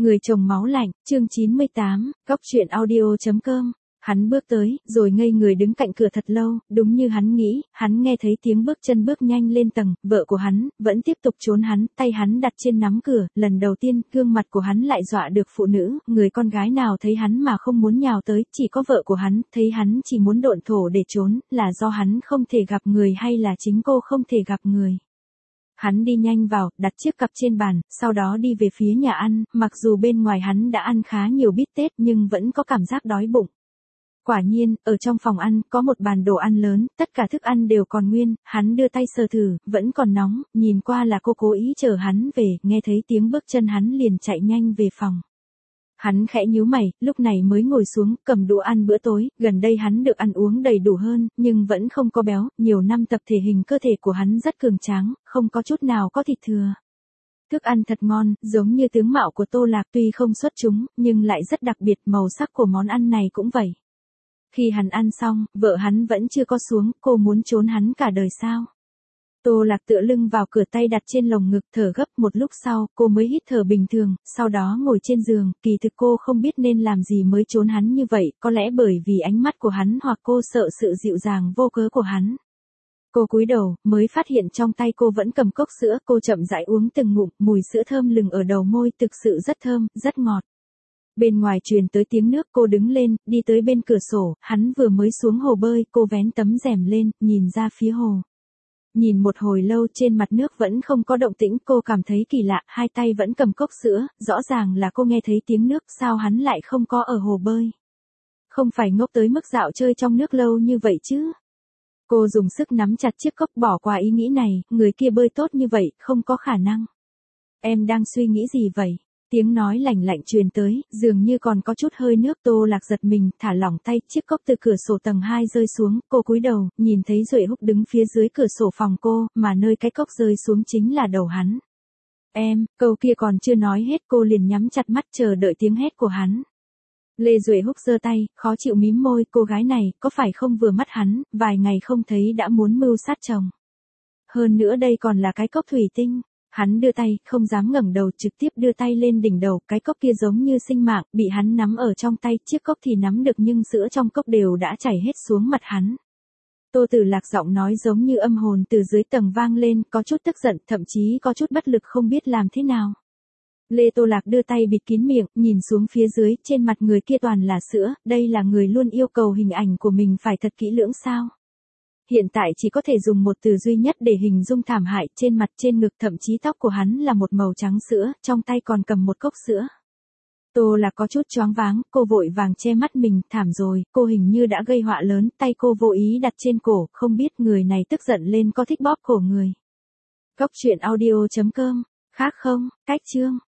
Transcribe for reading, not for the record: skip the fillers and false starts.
Người chồng máu lạnh, chương 98, Cóc truyện audio.com. Hắn bước tới, rồi ngây người đứng cạnh cửa thật lâu, đúng như hắn nghĩ, hắn nghe thấy tiếng bước chân bước nhanh lên tầng, vợ của hắn, vẫn tiếp tục trốn hắn, tay hắn đặt trên nắm cửa, lần đầu tiên, gương mặt của hắn lại dọa được phụ nữ, người con gái nào thấy hắn mà không muốn nhào tới, chỉ có vợ của hắn, thấy hắn chỉ muốn độn thổ để trốn, là do hắn không thể gặp người hay là chính cô không thể gặp người. Hắn đi nhanh vào, đặt chiếc cặp trên bàn, sau đó đi về phía nhà ăn, mặc dù bên ngoài hắn đã ăn khá nhiều bít tết nhưng vẫn có cảm giác đói bụng. Quả nhiên, ở trong phòng ăn, có một bàn đồ ăn lớn, tất cả thức ăn đều còn nguyên, hắn đưa tay sờ thử, vẫn còn nóng, nhìn qua là cô cố ý chờ hắn về, nghe thấy tiếng bước chân hắn liền chạy nhanh về phòng. Hắn khẽ nhíu mày, lúc này mới ngồi xuống, cầm đũa ăn bữa tối, gần đây hắn được ăn uống đầy đủ hơn, nhưng vẫn không có béo, nhiều năm tập thể hình cơ thể của hắn rất cường tráng, không có chút nào có thịt thừa. Thức ăn thật ngon, giống như tướng mạo của Tô Lạc tuy không xuất chúng, nhưng lại rất đặc biệt, màu sắc của món ăn này cũng vậy. Khi hắn ăn xong, vợ hắn vẫn chưa có xuống, cô muốn trốn hắn cả đời sao? Tô Lạc tựa lưng vào cửa, tay đặt trên lồng ngực, thở gấp. Một lúc sau, cô mới hít thở bình thường, sau đó ngồi trên giường, kỳ thực cô không biết nên làm gì mới trốn hắn như vậy, có lẽ bởi vì ánh mắt của hắn hoặc cô sợ sự dịu dàng vô cớ của hắn. Cô cúi đầu, mới phát hiện trong tay cô vẫn cầm cốc sữa, cô chậm rãi uống từng ngụm, mùi sữa thơm lừng ở đầu môi, thực sự rất thơm, rất ngọt. Bên ngoài truyền tới tiếng nước, cô đứng lên, đi tới bên cửa sổ, hắn vừa mới xuống hồ bơi, cô vén tấm rèm lên, nhìn ra phía hồ. Nhìn một hồi lâu trên mặt nước vẫn không có động tĩnh, cô cảm thấy kỳ lạ, hai tay vẫn cầm cốc sữa, rõ ràng là cô nghe thấy tiếng nước, sao hắn lại không có ở hồ bơi? Không phải ngốc tới mức dạo chơi trong nước lâu như vậy chứ? Cô dùng sức nắm chặt chiếc cốc, bỏ qua ý nghĩ này, người kia bơi tốt như vậy, không có khả năng. Em đang suy nghĩ gì vậy? Tiếng nói lạnh lạnh truyền tới, dường như còn có chút hơi nước. Tô Lạc giật mình, thả lỏng tay, chiếc cốc từ cửa sổ tầng 2 rơi xuống, cô cúi đầu, nhìn thấy Duệ Húc đứng phía dưới cửa sổ phòng cô, mà nơi cái cốc rơi xuống chính là đầu hắn. Em, câu kia còn chưa nói hết cô liền nhắm chặt mắt chờ đợi tiếng hét của hắn. Lê Duệ Húc giơ tay, khó chịu mím môi, cô gái này, có phải không vừa mắt hắn, vài ngày không thấy đã muốn mưu sát chồng. Hơn nữa đây còn là cái cốc thủy tinh. Hắn đưa tay, không dám ngẩng đầu, trực tiếp đưa tay lên đỉnh đầu, cái cốc kia giống như sinh mạng, bị hắn nắm ở trong tay, chiếc cốc thì nắm được nhưng sữa trong cốc đều đã chảy hết xuống mặt hắn. Tô Tử Lạc giọng nói giống như âm hồn từ dưới tầng vang lên, có chút tức giận, thậm chí có chút bất lực không biết làm thế nào. Tô Lạc đưa tay bịt kín miệng, nhìn xuống phía dưới, trên mặt người kia toàn là sữa, đây là người luôn yêu cầu hình ảnh của mình phải thật kỹ lưỡng sao? Hiện tại chỉ có thể dùng một từ duy nhất để hình dung thảm hại, trên mặt trên ngực thậm chí tóc của hắn là một màu trắng sữa, trong tay còn cầm một cốc sữa. Tô Lạc có chút choáng váng, cô vội vàng che mắt mình, thảm rồi, cô hình như đã gây họa lớn, tay cô vô ý đặt trên cổ, không biết người này tức giận lên có thích bóp cổ người. Cóc truyện audio.com, khác không, cách chương.